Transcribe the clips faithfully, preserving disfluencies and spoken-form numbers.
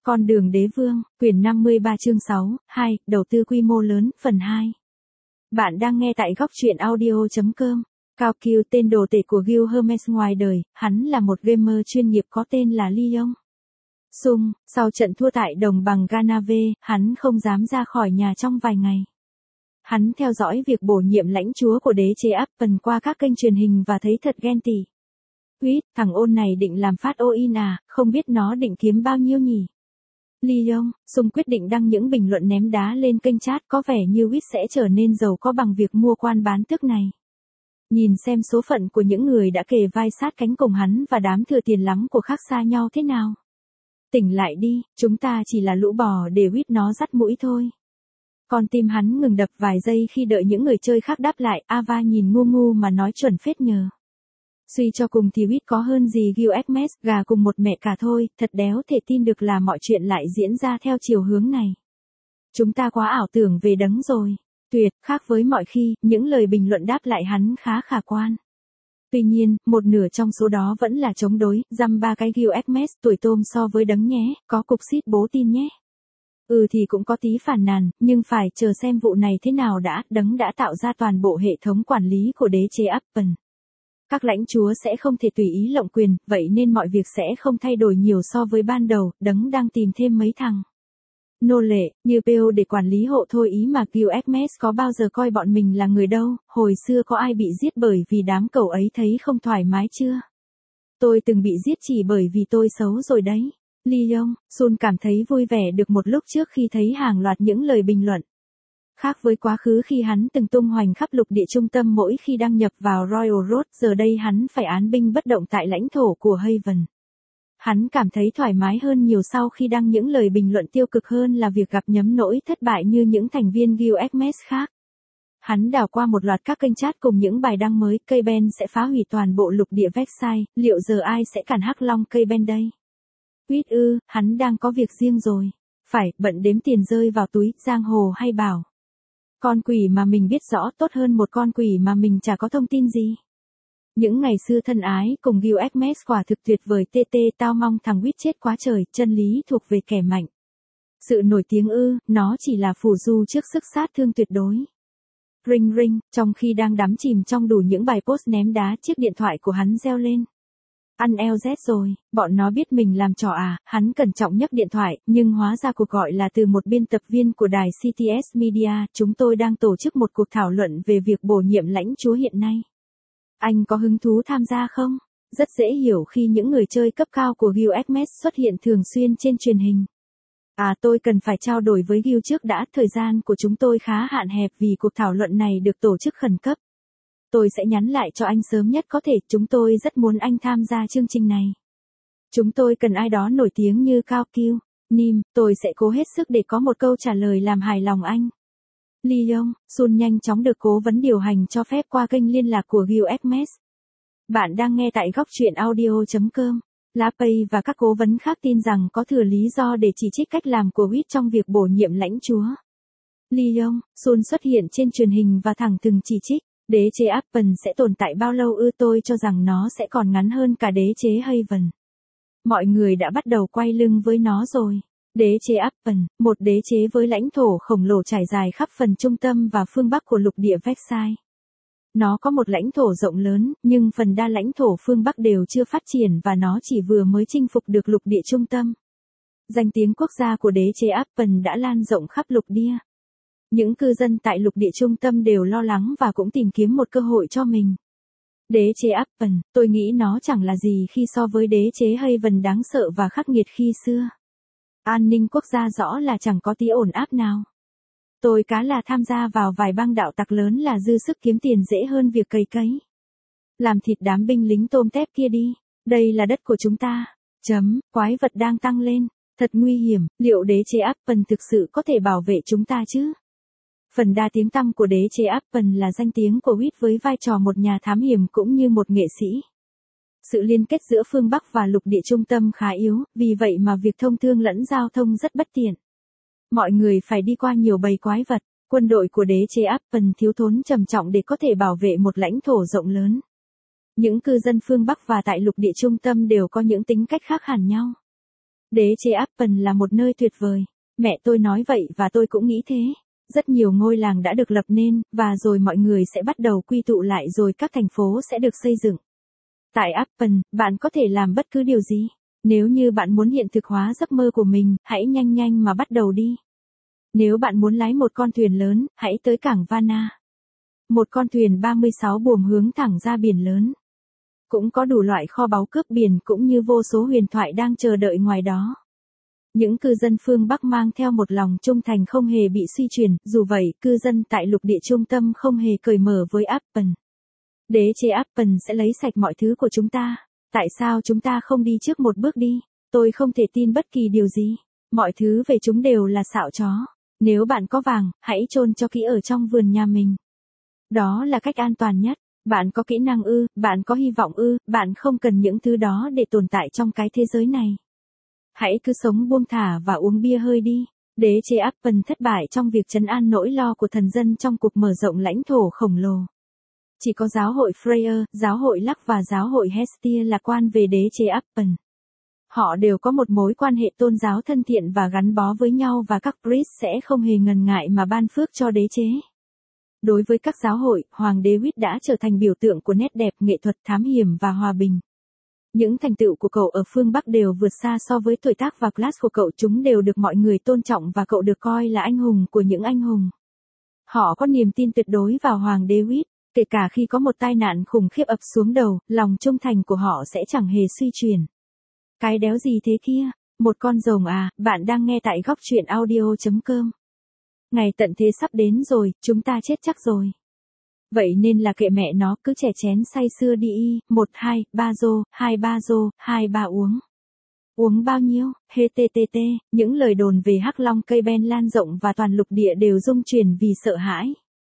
Con đường đế vương, quyển năm mươi ba chương sáu, hai, đầu tư quy mô lớn, phần hai. Bạn đang nghe tại góc truyện audio chấm com. Cao Kiêu, tên đồ tể của Gil Hermes ngoài đời, hắn là một gamer chuyên nghiệp có tên là Leon Sung. Sau trận thua tại đồng bằng Ganave, hắn không dám ra khỏi nhà trong vài ngày. Hắn theo dõi việc bổ nhiệm lãnh chúa của đế chế Appen qua các kênh truyền hình và thấy thật ghen tị. Uýt, thằng ôn này định làm phát all-in à, không biết nó định kiếm bao nhiêu nhỉ? Leon Sung quyết định đăng những bình luận ném đá lên kênh chat, có vẻ như Uýt sẽ trở nên giàu có bằng việc mua quan bán tước này. Nhìn xem số phận của những người đã kề vai sát cánh cùng hắn và đám thừa tiền lắm của khác xa nhau thế nào. Tỉnh lại đi, chúng ta chỉ là lũ bò để Uýt nó dắt mũi thôi. Con tim hắn ngừng đập vài giây khi đợi những người chơi khác đáp lại. Ava nhìn ngu ngu mà nói chuẩn phết nhờ. Suy cho cùng thì Uýt có hơn gì Gil Hermes, gà cùng một mẹ cả thôi, thật đéo thể tin được là mọi chuyện lại diễn ra theo chiều hướng này. Chúng ta quá ảo tưởng về đấng rồi. Tuyệt, khác với mọi khi, những lời bình luận đáp lại hắn khá khả quan. Tuy nhiên, một nửa trong số đó vẫn là chống đối, dăm ba cái Gil Hermes, tuổi tôm so với đấng nhé, có cục xít bố tin nhé. Ừ thì cũng có tí phản nàn, nhưng phải chờ xem vụ này thế nào đã, đấng đã tạo ra toàn bộ hệ thống quản lý của đế chế Appen. Các lãnh chúa sẽ không thể tùy ý lộng quyền, vậy nên mọi việc sẽ không thay đổi nhiều so với ban đầu, đấng đang tìm thêm mấy thằng nô lệ, như pê ô để quản lý hộ thôi ý mà. Gil Hermes có bao giờ coi bọn mình là người đâu, hồi xưa có ai bị giết bởi vì đám cẩu ấy thấy không thoải mái chưa? Tôi từng bị giết chỉ bởi vì tôi xấu rồi đấy. Leon Sung cảm thấy vui vẻ được một lúc trước khi thấy hàng loạt những lời bình luận. Khác với quá khứ khi hắn từng tung hoành khắp lục địa trung tâm mỗi khi đăng nhập vào Royal Road, giờ đây hắn phải án binh bất động tại lãnh thổ của Haven. Hắn cảm thấy thoải mái hơn nhiều sau khi đăng những lời bình luận tiêu cực hơn là việc gặp nhấm nỗi thất bại như những thành viên Gil Hermes khác. Hắn đảo qua một loạt các kênh chat cùng những bài đăng mới, cây ben sẽ phá hủy toàn bộ lục địa Versailles, liệu giờ ai sẽ cản hắc long cây ben đây? Uýt ư, hắn đang có việc riêng rồi. Phải, bận đếm tiền rơi vào túi, giang hồ hay bảo. Con quỷ mà mình biết rõ tốt hơn một con quỷ mà mình chả có thông tin gì. Những ngày xưa thân ái cùng Gil Hermes quả thực tuyệt vời. tê tê tao mong thằng Uýt chết quá trời, chân lý thuộc về kẻ mạnh. Sự nổi tiếng ư, nó chỉ là phù du trước sức sát thương tuyệt đối. Ring ring, trong khi đang đắm chìm trong đủ những bài post ném đá, chiếc điện thoại của hắn reo lên. Ăn eo Z rồi, bọn nó biết mình làm trò à, hắn cẩn trọng nhấc điện thoại, nhưng hóa ra cuộc gọi là từ một biên tập viên của đài xê tê ét Media, chúng tôi đang tổ chức một cuộc thảo luận về việc bổ nhiệm lãnh chúa hiện nay. Anh có hứng thú tham gia không? Rất dễ hiểu khi những người chơi cấp cao của Gil Hermes xuất hiện thường xuyên trên truyền hình. À tôi cần phải trao đổi với Gil trước đã, thời gian của chúng tôi khá hạn hẹp vì cuộc thảo luận này được tổ chức khẩn cấp. Tôi sẽ nhắn lại cho anh sớm nhất có thể, chúng tôi rất muốn anh tham gia chương trình này. Chúng tôi cần ai đó nổi tiếng như Cao Kiêu, Nim, tôi sẽ cố hết sức để có một câu trả lời làm hài lòng anh. Leon Sung nhanh chóng được cố vấn điều hành cho phép qua kênh liên lạc của Gil Hermes. Bạn đang nghe tại góc truyện audio chấm com. Lapay và các cố vấn khác tin rằng có thừa lý do để chỉ trích cách làm của Uýt trong việc bổ nhiệm lãnh chúa. Leon Sung xuất hiện trên truyền hình và thẳng thừng chỉ trích. Đế chế Appen sẽ tồn tại bao lâu ư? Tôi cho rằng nó sẽ còn ngắn hơn cả đế chế Haven. Mọi người đã bắt đầu quay lưng với nó rồi. Đế chế Appen, một đế chế với lãnh thổ khổng lồ trải dài khắp phần trung tâm và phương bắc của lục địa Versailles. Nó có một lãnh thổ rộng lớn, nhưng phần đa lãnh thổ phương bắc đều chưa phát triển và nó chỉ vừa mới chinh phục được lục địa trung tâm. Danh tiếng quốc gia của đế chế Appen đã lan rộng khắp lục địa. Những cư dân tại lục địa trung tâm đều lo lắng và cũng tìm kiếm một cơ hội cho mình. Đế chế Appen, tôi nghĩ nó chẳng là gì khi so với đế chế Haven đáng sợ và khắc nghiệt khi xưa. An ninh quốc gia rõ là chẳng có tí ổn áp nào. Tôi cá là tham gia vào vài băng đạo tặc lớn là dư sức kiếm tiền dễ hơn việc cày cấy. Làm thịt đám binh lính tôm tép kia đi, đây là đất của chúng ta. Chấm, quái vật đang tăng lên, thật nguy hiểm, liệu đế chế Appen thực sự có thể bảo vệ chúng ta chứ? Phần đa tiếng tăm của đế chế Appen là danh tiếng của Uýt với vai trò một nhà thám hiểm cũng như một nghệ sĩ. Sự liên kết giữa phương Bắc và lục địa trung tâm khá yếu, vì vậy mà việc thông thương lẫn giao thông rất bất tiện. Mọi người phải đi qua nhiều bầy quái vật, quân đội của đế chế Appen thiếu thốn trầm trọng để có thể bảo vệ một lãnh thổ rộng lớn. Những cư dân phương Bắc và tại lục địa trung tâm đều có những tính cách khác hẳn nhau. Đế chế Appen là một nơi tuyệt vời. Mẹ tôi nói vậy và tôi cũng nghĩ thế. Rất nhiều ngôi làng đã được lập nên, và rồi mọi người sẽ bắt đầu quy tụ lại rồi các thành phố sẽ được xây dựng. Tại Appen, bạn có thể làm bất cứ điều gì. Nếu như bạn muốn hiện thực hóa giấc mơ của mình, hãy nhanh nhanh mà bắt đầu đi. Nếu bạn muốn lái một con thuyền lớn, hãy tới cảng Varna. Một con thuyền ba mươi sáu buồm hướng thẳng ra biển lớn. Cũng có đủ loại kho báu cướp biển cũng như vô số huyền thoại đang chờ đợi ngoài đó. Những cư dân phương Bắc mang theo một lòng trung thành không hề bị suy chuyển, dù vậy, cư dân tại lục địa trung tâm không hề cởi mở với Appen. Đế chế Appen sẽ lấy sạch mọi thứ của chúng ta. Tại sao chúng ta không đi trước một bước đi? Tôi không thể tin bất kỳ điều gì. Mọi thứ về chúng đều là xạo chó. Nếu bạn có vàng, hãy chôn cho kỹ ở trong vườn nhà mình. Đó là cách an toàn nhất. Bạn có kỹ năng ư, bạn có hy vọng ư, bạn không cần những thứ đó để tồn tại trong cái thế giới này. Hãy cứ sống buông thả và uống bia hơi đi. Đế chế Appen thất bại trong việc trấn an nỗi lo của thần dân trong cuộc mở rộng lãnh thổ khổng lồ. Chỉ có giáo hội Freya, giáo hội Lắc và giáo hội Hestia lạc quan về đế chế Appen. Họ đều có một mối quan hệ tôn giáo thân thiện và gắn bó với nhau và các priest sẽ không hề ngần ngại mà ban phước cho đế chế. Đối với các giáo hội, Hoàng David đã trở thành biểu tượng của nét đẹp, nghệ thuật, thám hiểm và hòa bình. Những thành tựu của cậu ở phương Bắc đều vượt xa so với tuổi tác và class của cậu, chúng đều được mọi người tôn trọng và cậu được coi là anh hùng của những anh hùng. Họ có niềm tin tuyệt đối vào Hoàng David, kể cả khi có một tai nạn khủng khiếp ập xuống đầu, lòng trung thành của họ sẽ chẳng hề suy chuyển. Cái đéo gì thế kia? Một con rồng à, bạn đang nghe tại góc truyện audio chấm com. Ngày tận thế sắp đến rồi, chúng ta chết chắc rồi. Vậy nên là kệ mẹ nó, cứ chè chén say sưa đi y, một hai, ba rô, hai ba rô, hai ba uống. Uống bao nhiêu? httt, những lời đồn về hắc long cây ben lan rộng và toàn lục địa đều rung chuyển vì sợ hãi.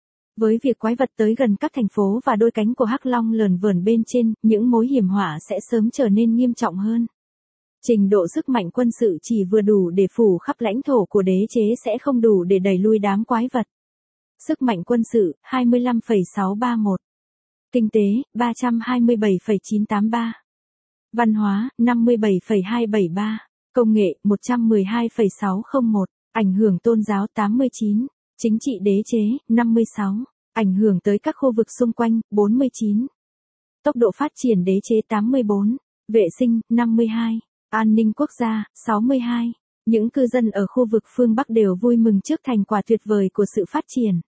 Với việc quái vật tới gần các thành phố và đôi cánh của hắc long lởn vởn bên trên, những mối hiểm họa sẽ sớm trở nên nghiêm trọng hơn. Trình độ sức mạnh quân sự chỉ vừa đủ để phủ khắp lãnh thổ của đế chế sẽ không đủ để đẩy lui đám quái vật. Sức mạnh quân sự, hai mươi lăm phẩy sáu ba mốt. Kinh tế, ba trăm hai mươi bảy phẩy chín tám ba. Văn hóa, năm mươi bảy phẩy hai bảy ba. Công nghệ, một trăm mười hai phẩy sáu không một. Ảnh hưởng tôn giáo, tám mươi chín. Chính trị đế chế, năm mươi sáu. Ảnh hưởng tới các khu vực xung quanh, bốn mươi chín. Tốc độ phát triển đế chế, tám mươi bốn. Vệ sinh, năm mươi hai. An ninh quốc gia, sáu mươi hai. Những cư dân ở khu vực phương Bắc đều vui mừng trước thành quả tuyệt vời của sự phát triển.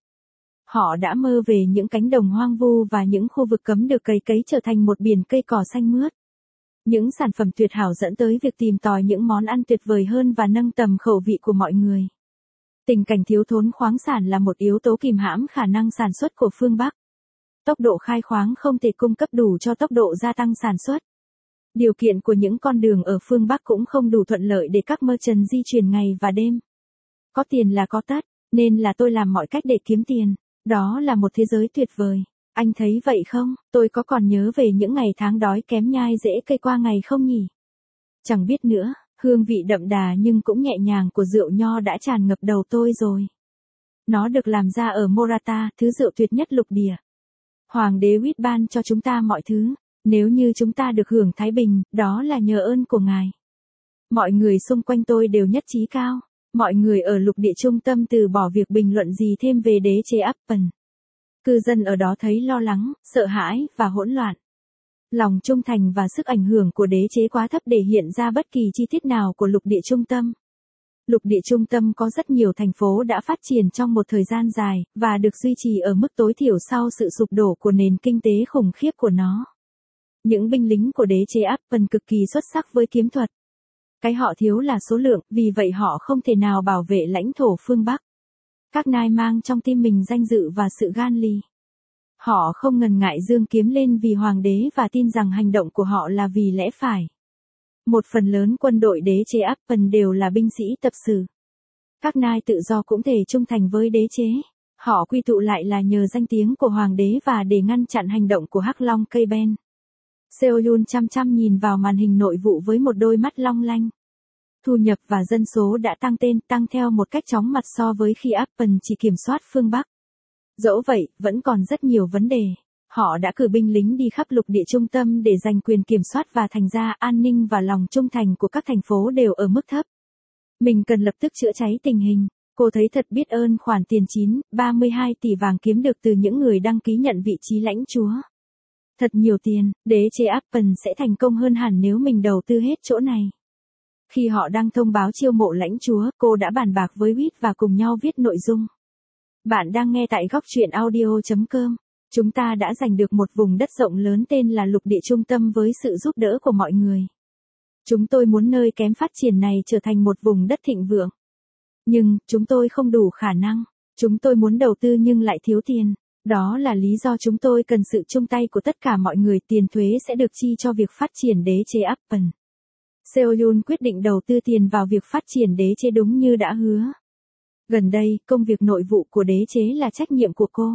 Họ đã mơ về những cánh đồng hoang vu và những khu vực cấm được cày cấy trở thành một biển cây cỏ xanh mướt. Những sản phẩm tuyệt hảo dẫn tới việc tìm tòi những món ăn tuyệt vời hơn và nâng tầm khẩu vị của mọi người. Tình cảnh thiếu thốn khoáng sản là một yếu tố kìm hãm khả năng sản xuất của phương Bắc. Tốc độ khai khoáng không thể cung cấp đủ cho tốc độ gia tăng sản xuất. Điều kiện của những con đường ở phương Bắc cũng không đủ thuận lợi để các merchant di chuyển ngày và đêm. Có tiền là có tất, nên là tôi làm mọi cách để kiếm tiền. Đó là một thế giới tuyệt vời. Anh thấy vậy không? Tôi có còn nhớ về những ngày tháng đói kém nhai rễ cây qua ngày không nhỉ? Chẳng biết nữa, hương vị đậm đà nhưng cũng nhẹ nhàng của rượu nho đã tràn ngập đầu tôi rồi. Nó được làm ra ở Morata, thứ rượu tuyệt nhất lục địa. Hoàng David ban cho chúng ta mọi thứ. Nếu như chúng ta được hưởng thái bình, đó là nhờ ơn của Ngài. Mọi người xung quanh tôi đều nhất trí cao. Mọi người ở lục địa trung tâm từ bỏ việc bình luận gì thêm về đế chế Appen. Cư dân ở đó thấy lo lắng, sợ hãi và hỗn loạn. Lòng trung thành và sức ảnh hưởng của đế chế quá thấp để hiện ra bất kỳ chi tiết nào của lục địa trung tâm. Lục địa trung tâm có rất nhiều thành phố đã phát triển trong một thời gian dài, và được duy trì ở mức tối thiểu sau sự sụp đổ của nền kinh tế khủng khiếp của nó. Những binh lính của đế chế Appen cực kỳ xuất sắc với kiếm thuật. Cái họ thiếu là số lượng, vì vậy họ không thể nào bảo vệ lãnh thổ phương Bắc. Các nai mang trong tim mình danh dự và sự gan lì. Họ không ngần ngại giương kiếm lên vì hoàng đế và tin rằng hành động của họ là vì lẽ phải. Một phần lớn quân đội đế chế Appen đều là binh sĩ tập sự. Các nai tự do cũng thể trung thành với đế chế. Họ quy tụ lại là nhờ danh tiếng của hoàng đế và để ngăn chặn hành động của hắc long cây ben. Seoul chăm chăm nhìn vào màn hình nội vụ với một đôi mắt long lanh. Thu nhập và dân số đã tăng tên tăng theo một cách chóng mặt so với khi Appen chỉ kiểm soát phương Bắc. Dẫu vậy, vẫn còn rất nhiều vấn đề. họ đã cử binh lính đi khắp lục địa trung tâm để giành quyền kiểm soát và thành ra an ninh và lòng trung thành của các thành phố đều ở mức thấp. Mình cần lập tức chữa cháy tình hình. Cô thấy thật biết ơn khoản tiền chín phẩy ba mươi hai tỷ vàng kiếm được từ những người đăng ký nhận vị trí lãnh chúa. Thật nhiều tiền, đế chế Apple sẽ thành công hơn hẳn nếu mình đầu tư hết chỗ này. Khi họ đang thông báo chiêu mộ lãnh chúa, cô đã bàn bạc với Whit và cùng nhau viết nội dung. Bạn đang nghe tại góc truyện audio chấm com. Chúng ta đã giành được một vùng đất rộng lớn tên là lục địa trung tâm với sự giúp đỡ của mọi người. Chúng tôi muốn nơi kém phát triển này trở thành một vùng đất thịnh vượng. Nhưng, chúng tôi không đủ khả năng. Chúng tôi muốn đầu tư nhưng lại thiếu tiền. Đó là lý do chúng tôi cần sự chung tay của tất cả mọi người. Tiền thuế sẽ được chi cho việc phát triển đế chế Apple. Seoul quyết định đầu tư tiền vào việc phát triển đế chế đúng như đã hứa. Gần đây, công việc nội vụ của đế chế là trách nhiệm của cô.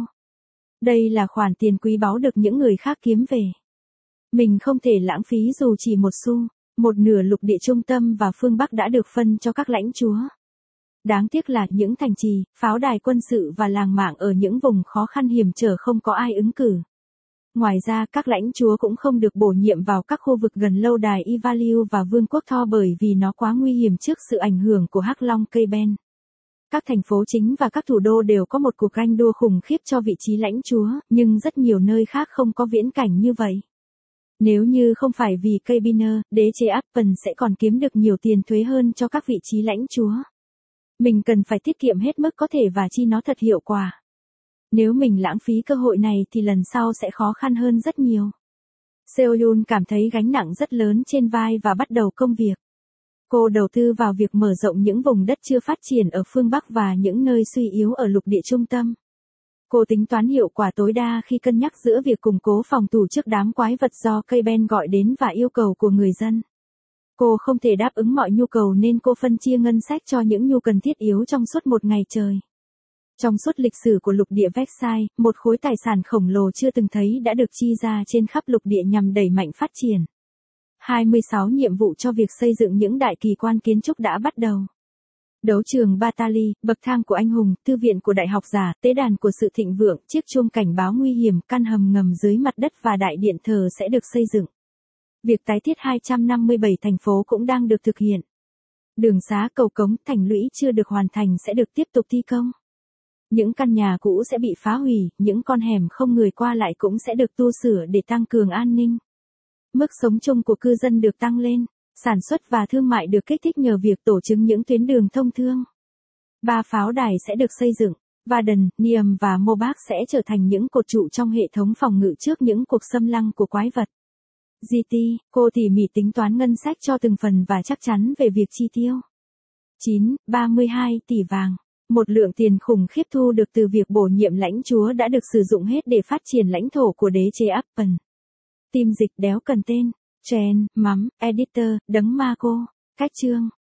Đây là khoản tiền quý báu được những người khác kiếm về. Mình không thể lãng phí dù chỉ một xu. Một nửa lục địa trung tâm và phương Bắc đã được phân cho các lãnh chúa. Đáng tiếc là những thành trì, pháo đài quân sự và làng mạc ở những vùng khó khăn hiểm trở không có ai ứng cử. Ngoài ra, các lãnh chúa cũng không được bổ nhiệm vào các khu vực gần lâu đài Ivalue và Vương quốc Thor bởi vì nó quá nguy hiểm trước sự ảnh hưởng của Hắc Long cây ben. Các thành phố chính và các thủ đô đều có một cuộc ganh đua khủng khiếp cho vị trí lãnh chúa, nhưng rất nhiều nơi khác không có viễn cảnh như vậy. Nếu như không phải vì Cabiner, đế chế Apple sẽ còn kiếm được nhiều tiền thuế hơn cho các vị trí lãnh chúa. Mình cần phải tiết kiệm hết mức có thể và chi nó thật hiệu quả. Nếu mình lãng phí cơ hội này thì lần sau sẽ khó khăn hơn rất nhiều. Seoul cảm thấy gánh nặng rất lớn trên vai và bắt đầu công việc. Cô đầu tư vào việc mở rộng những vùng đất chưa phát triển ở phương Bắc và những nơi suy yếu ở lục địa trung tâm. Cô tính toán hiệu quả tối đa khi cân nhắc giữa việc củng cố phòng thủ trước đám quái vật do cây ben gọi đến và yêu cầu của người dân. Cô không thể đáp ứng mọi nhu cầu nên cô phân chia ngân sách cho những nhu cần thiết yếu trong suốt một ngày trời. Trong suốt lịch sử của lục địa Versailles, một khối tài sản khổng lồ chưa từng thấy đã được chi ra trên khắp lục địa nhằm đẩy mạnh phát triển. hai mươi sáu nhiệm vụ cho việc xây dựng những đại kỳ quan kiến trúc đã bắt đầu. Đấu trường Batali, bậc thang của anh hùng, thư viện của đại học giả, tế đàn của sự thịnh vượng, chiếc chuông cảnh báo nguy hiểm, căn hầm ngầm dưới mặt đất và đại điện thờ sẽ được xây dựng. Việc tái thiết hai trăm năm mươi bảy thành phố cũng đang được thực hiện. Đường xá, cầu cống, thành lũy chưa được hoàn thành sẽ được tiếp tục thi công. Những căn nhà cũ sẽ bị phá hủy, những con hẻm không người qua lại cũng sẽ được tu sửa để tăng cường an ninh. Mức sống chung của cư dân được tăng lên, sản xuất và thương mại được kích thích nhờ việc tổ chức những tuyến đường thông thương. Ba pháo đài sẽ được xây dựng, Varden, Niam và Mobach sẽ trở thành những cột trụ trong hệ thống phòng ngự trước những cuộc xâm lăng của quái vật. giê tê, cô tỉ mỉ tính toán ngân sách cho từng phần và chắc chắn về việc chi tiêu. chín phẩy ba mươi hai tỷ vàng. Một lượng tiền khủng khiếp thu được từ việc bổ nhiệm lãnh chúa đã được sử dụng hết để phát triển lãnh thổ của đế chế Apple. Team dịch đéo cần tên, Chen, mắm, editor, đấng ma cô, cách chương.